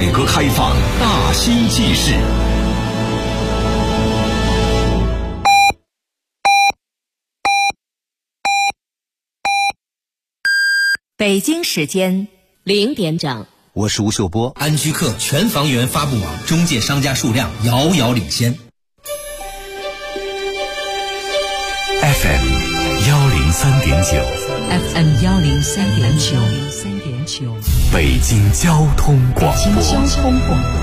改革开放大新纪事。 北京时间0点整， 我是吴秀波。 安居客全房源发布网中介商家数量遥遥领先。 FM 103.9 FM 103.9， 北京交通广播。 北京交通广播，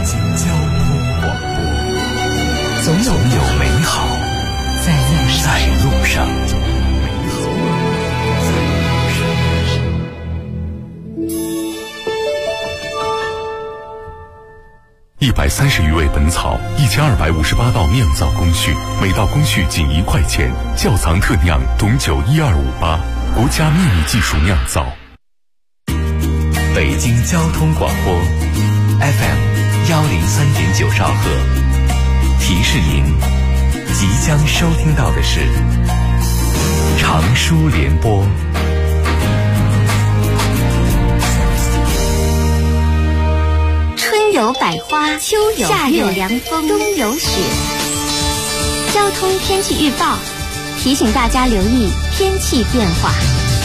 总有美好在路上。130余味本草，1258道酿造工序，每道工序仅1块钱。窖藏特酿董酒12588，国家秘密技术酿造。北京交通广播 FM 103.9兆赫，提示您即将收听到的是长舒联播。 春有百花，秋有夏有凉风，冬有雪。交通天气预报提醒大家留意天气变化。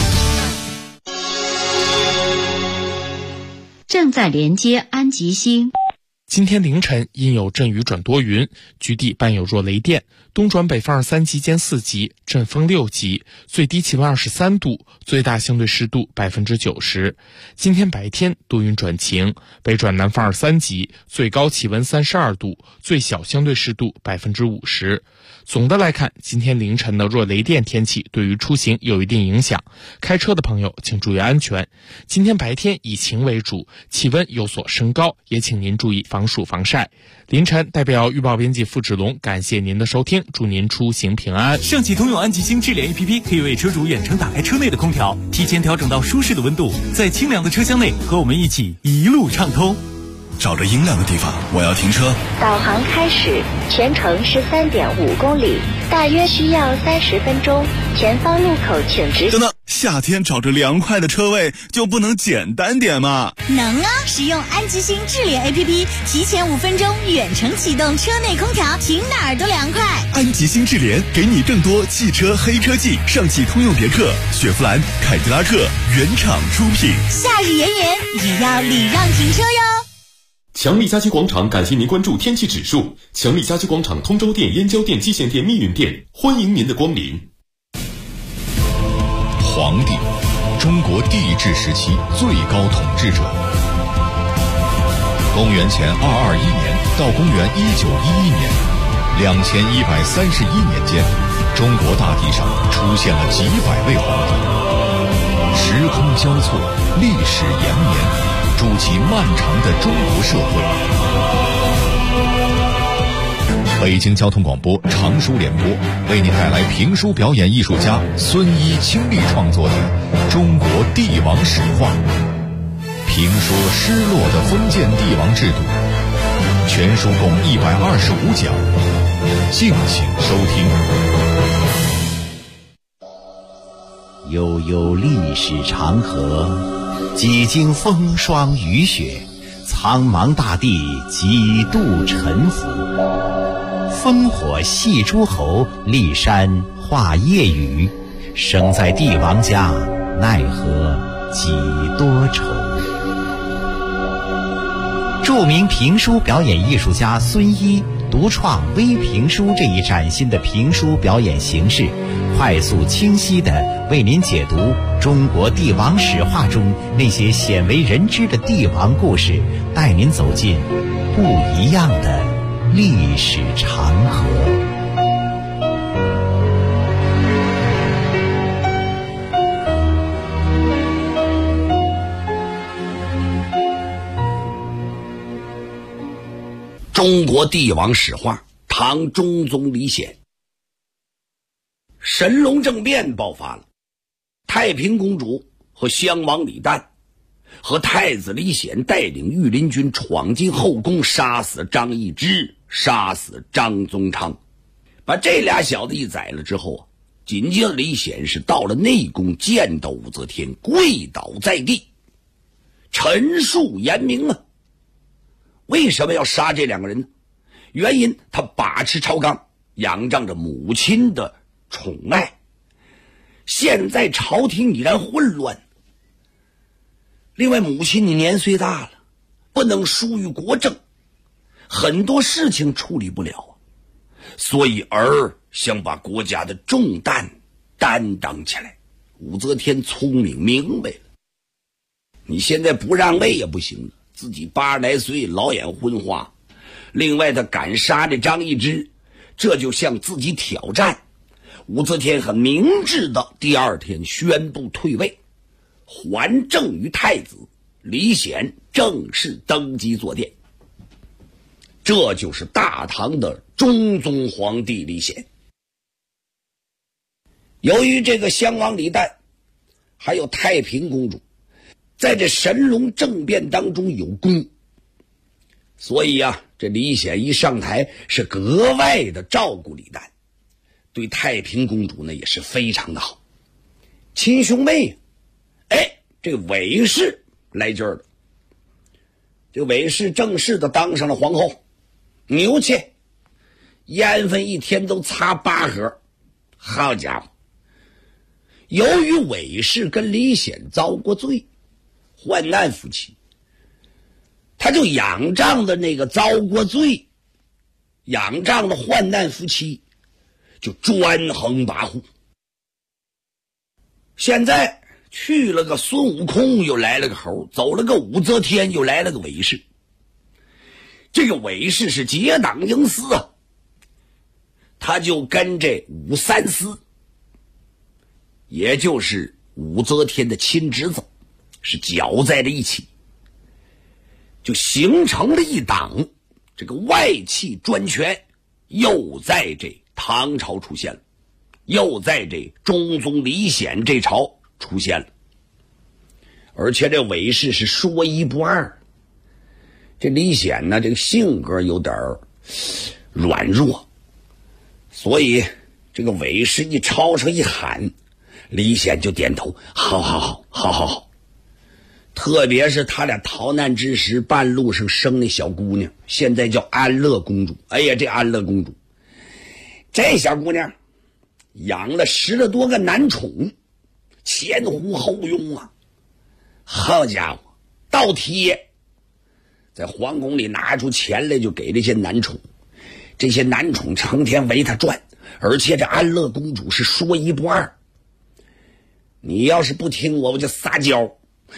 正在连接安吉星。 今天凌晨阴有阵雨转多云，局地伴有弱雷电，东转北风2-3级间4级，阵风6级，最低气温23度，最大相对湿度90%。今天白天多云转晴，北转南风2-3级，最高气温32度，最小相对湿度50%。总的来看，今天凌晨的弱雷电天气对于出行有一定影响，开车的朋友请注意安全。今天白天以晴为主，气温有所升高，也请您注意防暑防晒。凌晨代表预报编辑付志龙感谢您的收听，祝您出行平安。 盛汽通用安吉星智联 APP 可以为车主远程打开车内的空调，提前调整到舒适的温度，在清凉的车厢内和我们一起一路畅通。 找着阴凉的地方，我要停车。 导航开始，全程是3.5公里，大约需要30分钟。前方路口请直行。 等等，夏天找着凉快的车位就不能简单点吗？ 能啊！使用安吉星智联 APP， 提前5分钟远程启动车内空调，停哪儿都凉快。 安吉星智联给你更多汽车黑科技，上汽通用别克、雪佛兰、凯迪拉克原厂出品。 夏日炎炎，也要礼让停车哟。 强力家居广场感谢您关注天气指数。强力家居广场通州店、燕郊店、蓟县店、密云店，欢迎您的光临。 皇帝，中国帝制时期最高统治者。公元前221年到公元1911年，2131年间，中国大地上出现了几百位皇帝，时空交错，历史延绵。筑起漫长的中国社会。北京交通广播长舒联播为您带来评书表演艺术家孙一倾力创作的《中国帝王史话》，评说失落的封建帝王制度。全书共125讲，敬请收听。 悠悠历史长河，几经风霜雨雪，苍茫大地几度沉浮。烽火戏诸侯，骊山画夜雨。生在帝王家，奈何几多愁。著名评书表演艺术家孙一独创微评书这一崭新的评书表演形式，快速清晰地为您解读中国帝王史话中那些鲜为人知的帝王故事，带您走进不一样的历史长河。 中国帝王史话，唐中宗李显。神龙政变爆发了，太平公主和襄王李旦和太子李显带领御林军闯进后宫，杀死张易之，杀死张宗昌。把这俩小子一宰了之后啊，紧接着李显是到了内宫，见到武则天，跪倒在地，陈述严明啊。 为什么要杀这两个人呢？原因他把持朝纲，仰仗着母亲的宠爱。现在朝廷已然混乱，另外母亲你年岁大了，不能疏于国政，很多事情处理不了啊，所以儿想把国家的重担担当起来。武则天聪明明白了，你现在不让位也不行了，自己80来岁老眼昏花，另外他敢杀这张易之，这就向自己挑战。武则天很明智的第二天宣布退位，还政于太子，李显正式登基坐殿。这就是大唐的中宗皇帝李显。由于这个襄王李旦还有太平公主在这神龙政变当中有功，所以这李显一上台是格外的照顾李旦，对太平公主呢也是非常的好。亲兄妹这韦氏来劲儿了，这韦氏正式的当上了皇后，牛气，烟粉一天都擦8盒。好家伙，由于韦氏跟李显遭过罪，患难夫妻，他就仰仗的那个遭过罪，仰仗的患难夫妻就专横跋扈。现在去了个孙悟空，又来了个猴，走了个武则天，又来了个韦氏。这个韦氏是结党营私啊，他就跟这武三思，也就是武则天的亲侄子，是搅在了一起，就形成了一党。这个外戚专权又在这唐朝出现了，又在这中宗李显这朝出现了。而且这韦氏是说一不二，这李显呢这个性格有点软弱，所以这个韦氏一吵吵一喊，李显就点头，好好好好好好。特别是他俩逃难之时，半路上生那小姑娘，现在叫安乐公主。哎呀，这安乐公主，这小姑娘养了10来多个男宠，前呼后拥啊。好家伙，倒贴，在皇宫里拿出钱来就给这些男宠，这些男宠成天围他转，而且这安乐公主是说一不二。你要是不听我就撒娇。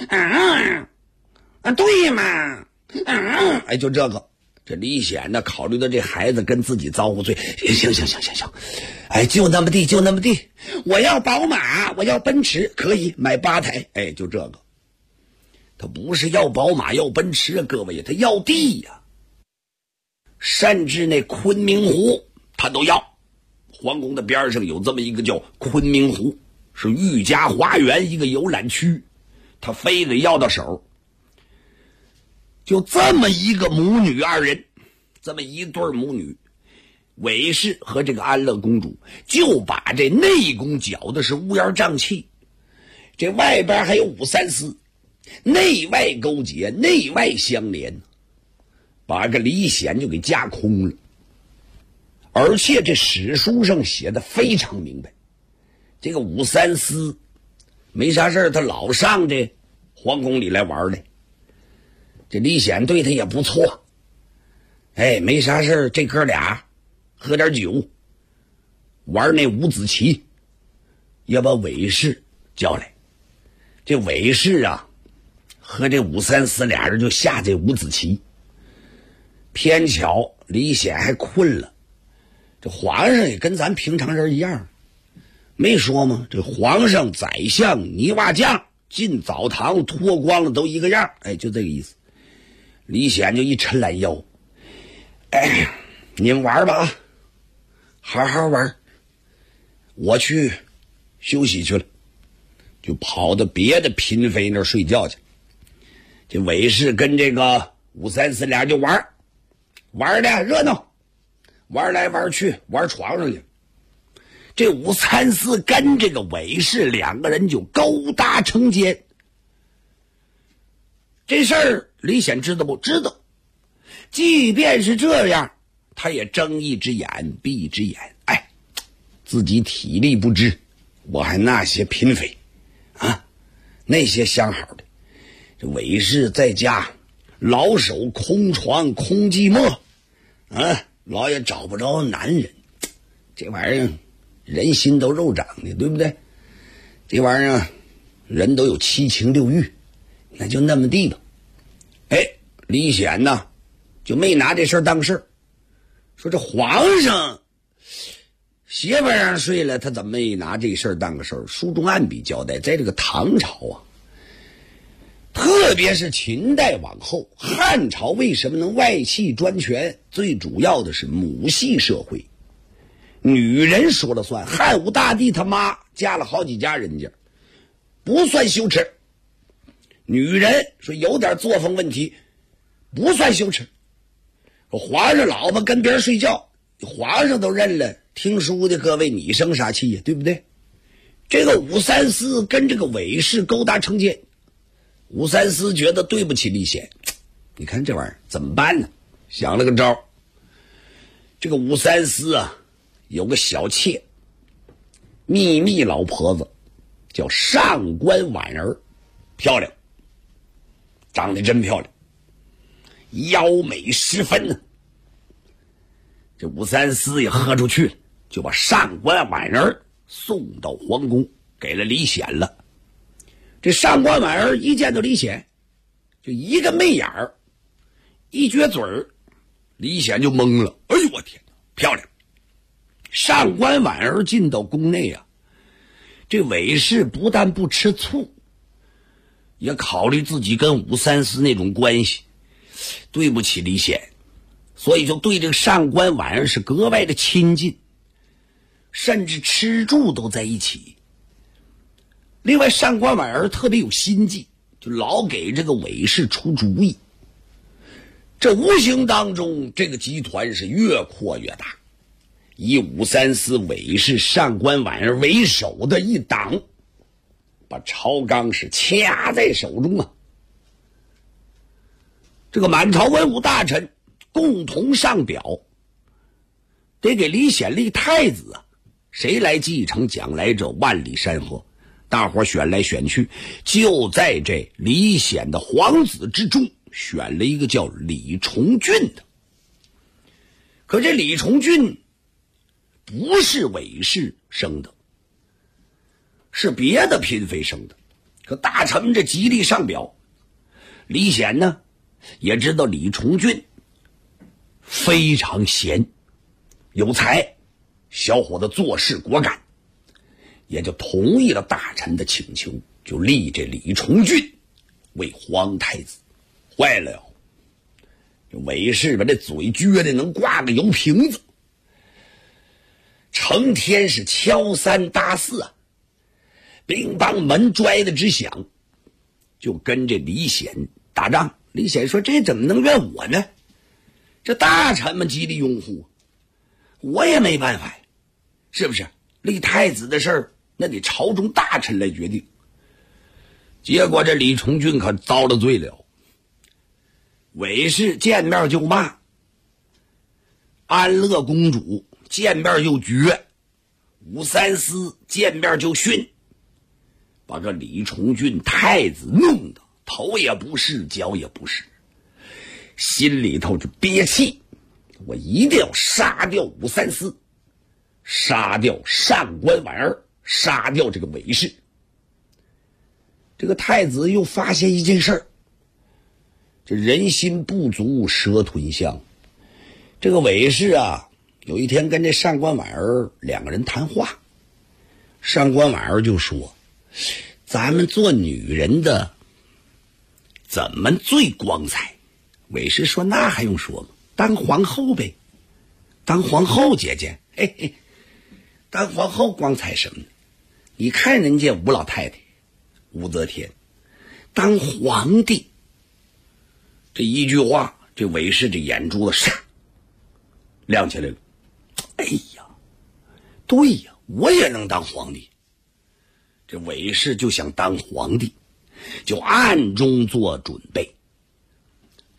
对嘛，就这个。这李显呢，考虑到这孩子跟自己遭过罪，行，就那么地，就那么地。我要宝马，我要奔驰，可以买8台。就这个。他不是要宝马要奔驰啊，各位，他要地呀，甚至那昆明湖他都要。皇宫的边上有这么一个叫昆明湖，是御家花园一个游览区，他非得要到手。就这么一个母女二人，这么一对母女，韦氏和这个安乐公主就把这内宫搅的是乌烟瘴气，这外边还有武三思，内外勾结，内外相连，把个李显就给架空了。而且这史书上写的非常明白，这个武三思没啥事他老上这皇宫里来玩来，这李显对他也不错，没啥事这哥俩喝点酒，玩那五子棋，也把韦氏叫来。这韦氏和这武三思俩人就下这五子棋，偏巧李显还困了。这皇上也跟咱平常人一样，没说吗？这皇上、宰相、泥瓦匠进澡堂脱光了都一个样，就这个意思。李显就一抻懒腰，你们玩吧，好好玩，我去休息去了，就跑到别的嫔妃那儿睡觉去。这韦氏跟这个武三思俩就玩的热闹，玩来玩去，玩床上去。这武三思跟这个韦氏两个人就勾搭成奸。这事儿李显知道不知道？ 即便是这样，他也睁一只眼闭一只眼。哎，自己体力不支，我还那些嫔妃啊，那些相好的，这韦氏在家老守空床空寂寞啊，老也找不着男人，这玩意儿人心都肉长的，对不对？这玩意儿人都有七情六欲，那就那么地吧。哎，李显呢就没拿这事儿当事儿，说这皇上媳妇让睡了，他怎么没拿这事儿当个事儿？书中暗笔交代，在这个唐朝啊，特别是秦代往后，汉朝为什么能外戚专权？最主要的是母系社会，女人说了算。汉武大帝他妈嫁了好几家人家，不算羞耻。女人说有点作风问题，不算羞耻。皇上老婆跟别人睡觉，皇上都认了，听书的各位你生啥气呀？对不对？这个武三思跟这个韦氏勾搭成奸，武三思觉得对不起李显，你看这玩意儿怎么办呢？想了个招。这个武三思啊，有个小妾，秘密老婆子，叫上官婉儿，漂亮，长得真漂亮，妖美十分呢。这武三思也喝出去了，就把上官婉儿送到皇宫，给了李显了。这上官婉儿一见到李显，就一个媚眼儿，一撅嘴儿，李显就懵了。哎呦我天哪，漂亮！上官婉儿进到宫内啊，这韦氏不但不吃醋，也考虑自己跟武三思那种关系，对不起李显，所以就对这个上官婉儿是格外的亲近，甚至吃住都在一起。另外上官婉儿特别有心计，就老给这个韦氏出主意，这无形当中这个集团是越扩越大，以武三思、韦氏、上官婉儿为首的一党，把朝纲是掐在手中啊。这个满朝文武大臣共同上表，得给李显立太子啊，谁来继承将来这万里山河？大伙选来选去，就在这李显的皇子之中选了一个叫李重俊的。可这李重俊不是韦氏生的，是别的嫔妃生的。可大臣们这极力上表，李显呢也知道李重俊非常贤有才，小伙子做事果敢，也就同意了大臣的请求，就立这李重俊为皇太子。坏了，这韦氏把这嘴撅的能挂个油瓶子，成天是敲三搭四啊，乒乓门拽的直响，就跟这李显打仗。李显说这怎么能怨我呢？这大臣们极力拥护，我也没办法，是不是？立太子的事儿那得朝中大臣来决定。结果这李重俊可遭了罪了，韦氏见面就骂，安乐公主见面就绝，武三思见面就训，把这李重俊太子弄得头也不是脚也不是，心里头就憋气，我一定要杀掉武三思，杀掉上官婉儿，杀掉这个韦氏。这个太子又发现一件事儿，这人心不足蛇吞象。这个韦氏啊，有一天跟这上官婉儿两个人谈话，上官婉儿就说，咱们做女人的怎么最光彩？韦氏说那还用说吗？当皇后呗，当皇后姐姐，嘿嘿，当皇后光彩什么呢？你看人家吴老太太武则天当皇帝，这一句话，这韦氏这眼珠子唰亮起来了。哎呀，对呀，我也能当皇帝。这韦氏就想当皇帝，就暗中做准备。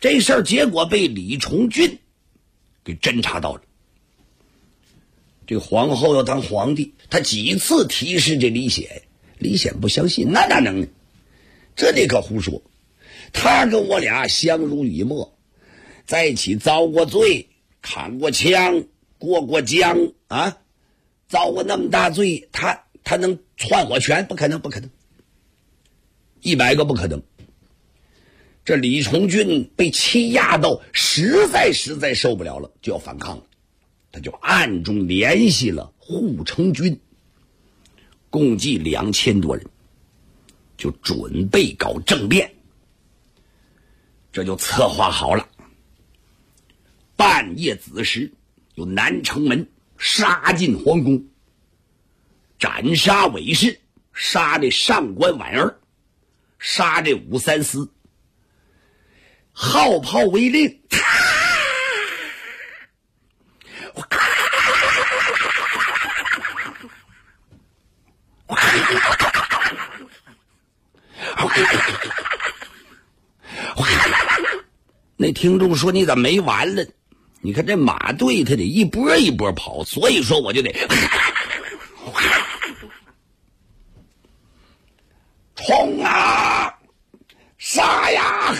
这事儿结果被李重俊给侦查到了。这个皇后要当皇帝，他几次提示这李显，李显不相信，那哪能呢？这你可胡说，他跟我俩相濡以沫，在一起遭过罪，砍过枪，过过江啊，遭过那么大罪，他能篡我权？不可能，不可能，100个不可能。这李重俊被欺压到实在受不了了，就要反抗了。他就暗中联系了护城军，共计2000多人，就准备搞政变。这就策划好了。半夜子时，由南城门杀进皇宫，斩杀韦氏，杀这上官婉儿，杀这武三思，号炮为令，那听众说你咋没完了？你看这马队他得一波一波跑，所以说我就得冲啊，杀呀！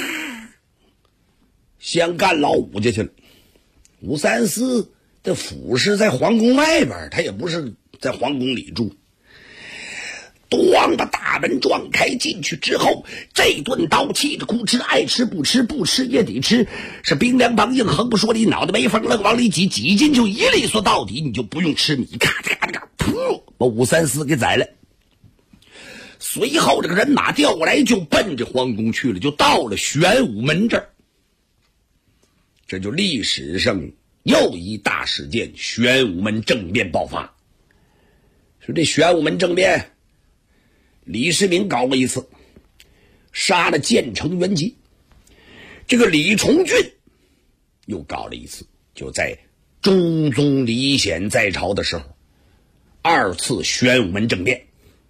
先干老武家去了。武三思的府是在皇宫外边，他也不是在皇宫里住。咣，把大门撞开，进去之后，这顿刀气着哭吃，爱吃不吃，不吃也得吃，是冰凉梆硬，横不说你脑袋没风了，往里挤，挤进就一利索到底，你就不用吃米，咔咔咔，噗，把武三思给宰了。随后这个人马调过来，就奔着皇宫去了，就到了玄武门这儿。这就历史上又一大事件，玄武门政变爆发。说这玄武门政变，李世民搞过一次，杀了建成元吉。这个李重俊又搞了一次，就在中宗李显在朝的时候，2次玄武门政变。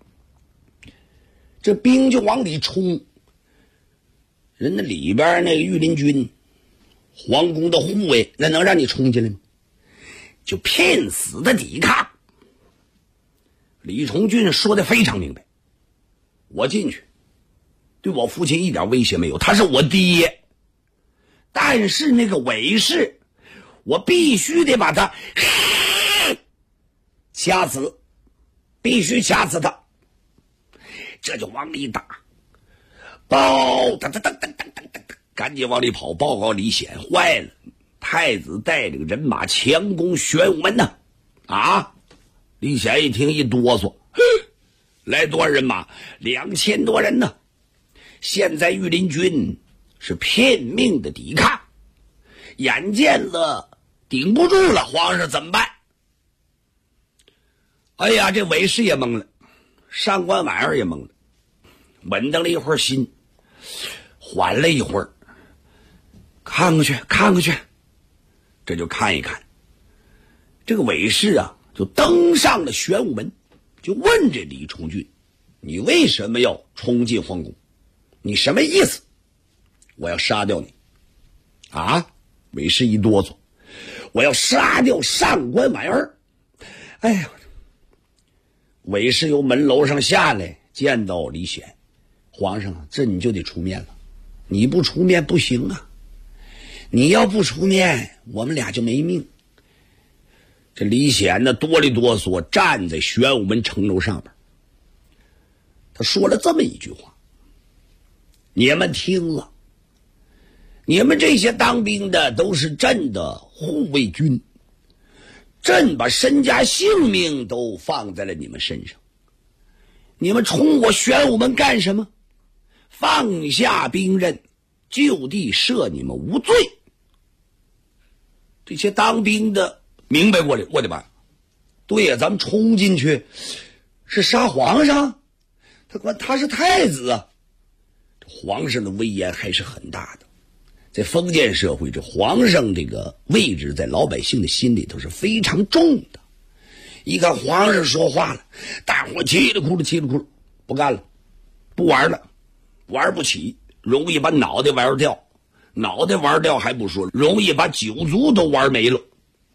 这兵就往里冲，人家里边那个御林军、皇宫的护卫，那能让你冲进来吗？就拼死的抵抗。李重俊说的非常明白，我进去对我父亲一点威胁没有，他是我爹，但是那个韦氏我必须得把他掐死，必须掐死他。这就往里打，报噔噔噔噔噔噔噔，赶紧往里跑，报告李显，坏了，太子带领人马强攻玄武门呢！啊！李显一听一哆嗦，来多少人马？2000多人呢！现在御林军是拼命的抵抗，眼见了顶不住了，皇上怎么办？哎呀，这韦氏也懵了，上官婉儿也懵了，稳当了一会儿心，缓了一会儿，看过去，这就看一看。这个韦氏啊，就登上了玄武门，就问这李重俊：“你为什么要冲进皇宫？你什么意思？我要杀掉你！”啊！韦氏一哆嗦：“我要杀掉上官婉儿！”哎呀！韦氏由门楼上下来，见到李显，皇上，这你就得出面了，你不出面不行啊！你要不出面，我们俩就没命。这李显呢，哆里哆嗦站在玄武门城楼上边，他说了这么一句话：“你们听了，你们这些当兵的都是朕的护卫军。朕把身家性命都放在了你们身上，你们冲我玄武门干什么？放下兵刃，就地赦你们无罪。”这些当兵的明白过来，我的妈！对呀，咱们冲进去是杀皇上，他是太子啊，皇上的威严还是很大的。在封建社会，这皇上这个位置在老百姓的心里头是非常重的。一看皇上说话了，大伙叽里咕噜，不干了，不玩了，玩不起，容易把脑袋玩掉。 脑袋玩掉还不说，容易把酒足都玩没了。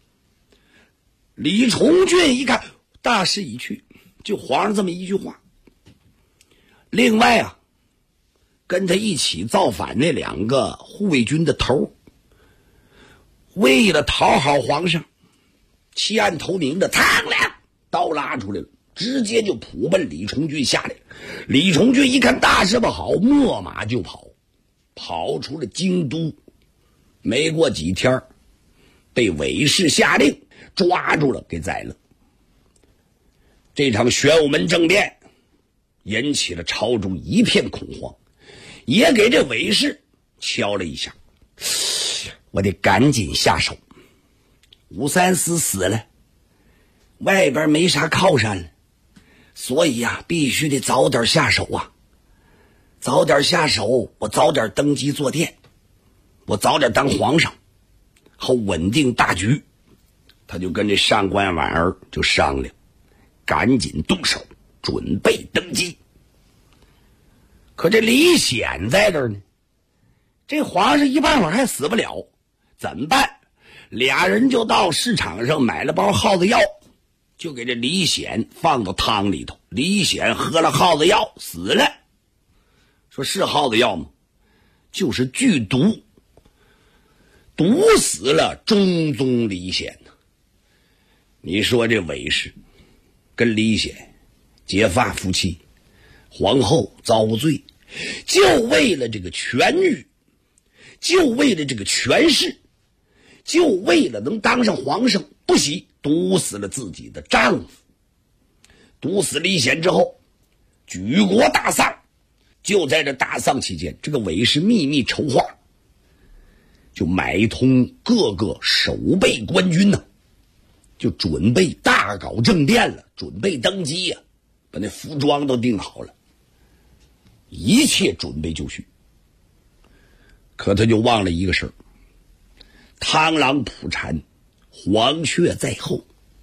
李重俊一看大势已去，就皇上这么一句话。另外啊，跟他一起造反那2个护卫军的头，为了讨好皇上，弃暗投明的苍凉刀拉出来了，直接就扑奔李重俊下来。李重俊一看大事不好，秣马就跑出了京都。没过几天，被韦氏下令抓住了，给宰了。这场玄武门政变引起了朝中一片恐慌，也给这韦氏敲了一下。我得赶紧下手，吴三思死了，外边没啥靠山了，所以呀，必须得早点下手啊！早点下手，我早点登基坐殿，我早点当皇上，好稳定大局。他就跟这上官婉儿就商量，赶紧动手，准备登基。可这李显在这儿呢，这皇上一半会儿还死不了，怎么办？俩人就到市场上买了包耗子药，就给这李显放到汤里头。李显喝了耗子药死了。说是耗子药吗？就是剧毒，毒死了中宗李显呢。你说这韦氏跟李显结发夫妻，皇后遭罪，就为了这个权欲，就为了这个权势，就为了能当上皇上，不惜毒死了自己的丈夫。毒死李显之后，举国大丧。就在这大丧期间，这个韦氏秘密筹划，就买通各个守备官军呢，就准备大搞政变了，准备登基呀，把那服装都定好了，一切准备就绪。可他就忘了一个事儿，螳螂捕蝉，黄雀在后。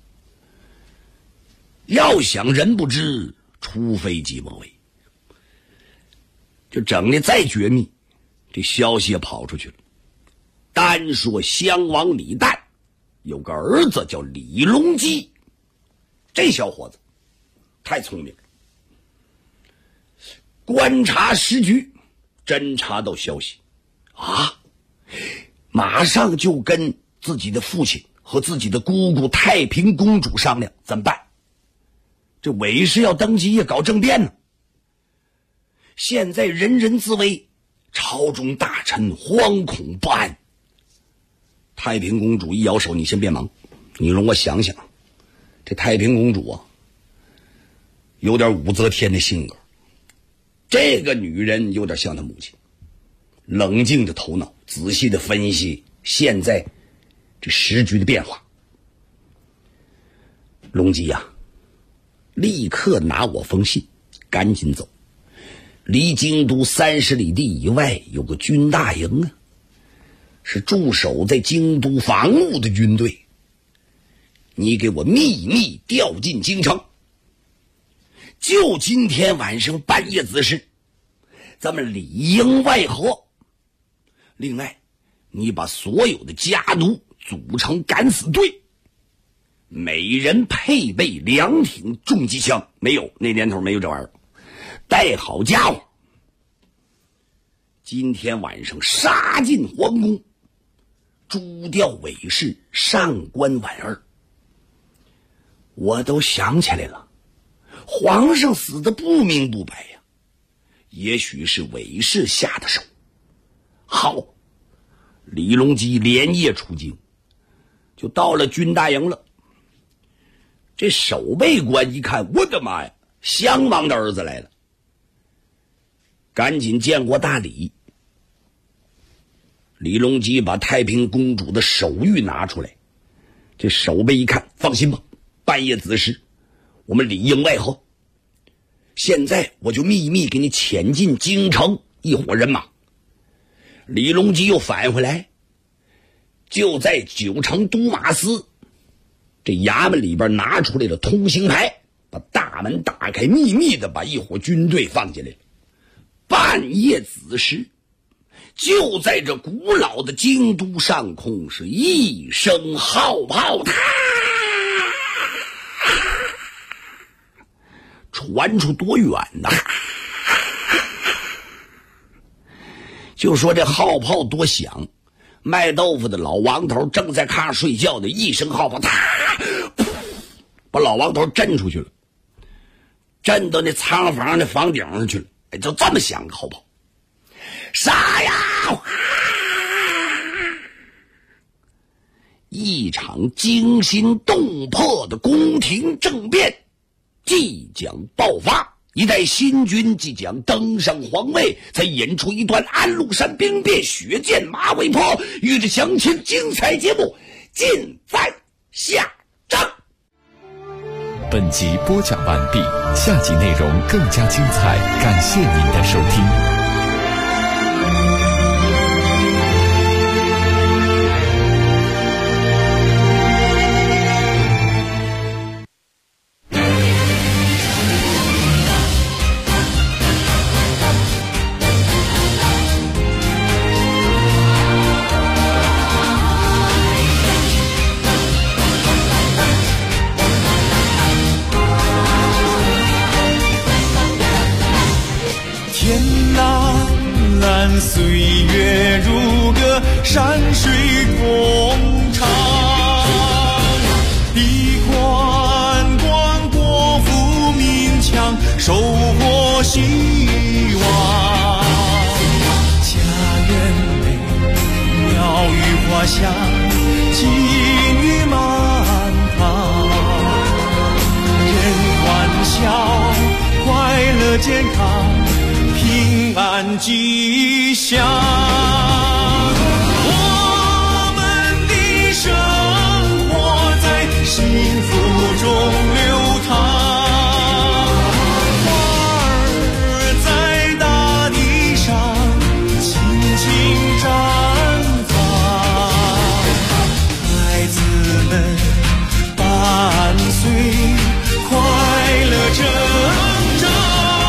要想人不知，除非己莫为。就整的再绝密，这消息也跑出去了。单说襄王李旦有个儿子叫李隆基，这小伙子太聪明了，观察时局，侦查到消息啊，马上就跟自己的父亲和自己的姑姑太平公主商量怎么办。这韦氏要登基也搞政变呢。现在人人自危，朝中大臣惶恐不安。太平公主一摇手，你先别忙，你容我想想。这太平公主啊，有点武则天的性格，这个女人有点像她母亲，冷静的头脑，仔细的分析现在这时局的变化。隆基呀，立刻拿我封信，赶紧走。离京都30里地以外有个军大营啊，是驻守在京都防务的军队，你给我秘密调进京城。就今天晚上半夜子时，咱们里应外合。另外，你把所有的家奴组成敢死队，每人配备2挺重机枪，没有，那年头没有这玩意儿。带好家伙，今天晚上杀进皇宫，诛掉韦氏、上官婉儿。我都想起来了，皇上死得不明不白呀，也许是韦氏下的手。好，李隆基连夜出京，就到了军大营了。这守备官一看，我的妈呀，襄王的儿子来了，赶紧见过大礼。李隆基把太平公主的手谕拿出来，这守备一看，放心吧，半夜子时我们里应外合，现在我就秘密给你潜进京城一伙人马。李隆基又返回来，就在9城都马司这衙门里边拿出来了通行牌，把大门打开，秘密的把一伙军队放进来了。半夜子时， 就在这古老的京都上空，是一声号炮，传出多远呐！就说这号炮多响，卖豆腐的老王头正在炕上睡觉的，一声号炮，把老王头震出去了，震到那仓房的房顶上去了。哎，就这么响个号炮，杀呀！一场惊心动魄的宫廷政变即将爆发。一代新君即将登上皇位，再演出一段安禄山兵变、血溅马嵬坡，与之详情精彩节目尽在下章。 本集播讲完毕，下集内容更加精彩，感谢您的收听。 岁月如歌，山水共长。地宽广，国富民强，收获希望。家园美，鸟语花香，金玉满堂。人欢笑，快乐健康，平安吉祥。我们的生活在幸福中流淌，花儿在大地上轻轻绽放，孩子们伴随快乐成长。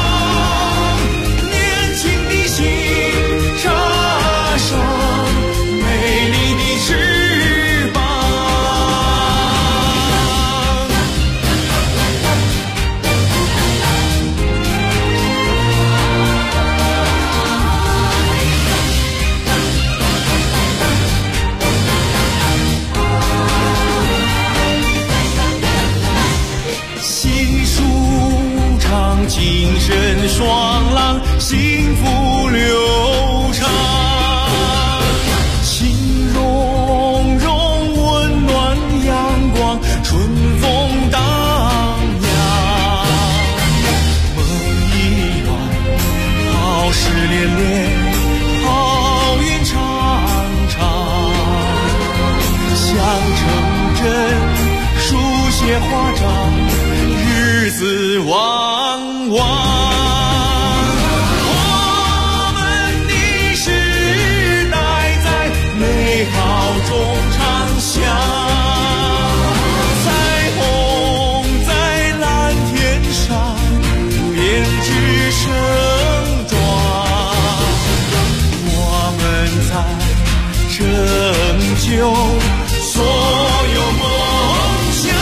精神爽朗，幸福流畅，情融融，温暖阳光，春风荡漾。梦一段，好事连连，好运长长。想成真，书写华章，日子旺旺。我们的时代在美好中长响，彩虹在蓝天上编织盛装，我们在成就所有梦想。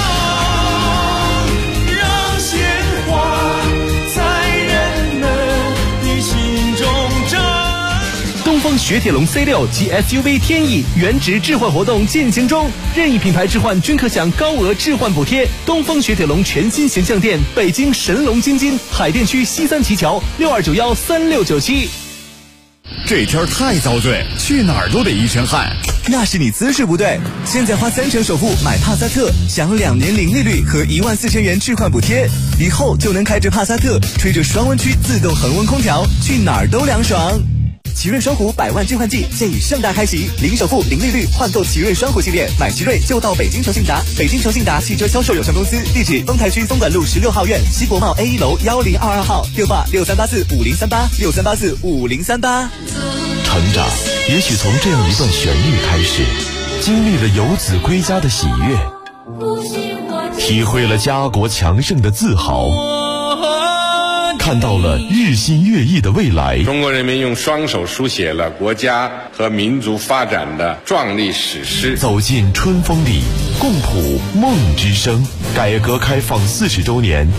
东风雪铁龙 C6 及 SUV 天翼原值置换活动进行中，任意品牌置换均可享高额置换补贴。东风雪铁龙全新形象店，北京神龙京津海淀区西三旗桥62913697。 这天太遭罪，去哪儿都得一身汗。 那是你姿势不对，现在花30%首付买帕萨特，享2年零利率和14000元置换补贴，以后就能开着帕萨特，吹着双温区自动恒温空调，去哪儿都凉爽。奇瑞双虎100万置换季现已盛大开启，零首付零利率换购奇瑞双虎系列，买奇瑞就到北京诚信达。北京诚信达汽车销售有限公司，地址丰台区松管路16号院西国贸 A1 楼1022号，电话6384503863845038。 成长也许从这样一段旋律开始，经历了游子归家的喜悦，体会了家国强盛的自豪， 看到了日新月异的未来。 中国人民用双手书写了国家和民族发展的壮丽史诗。 走进春风里，共谱梦之声。改革开放40周年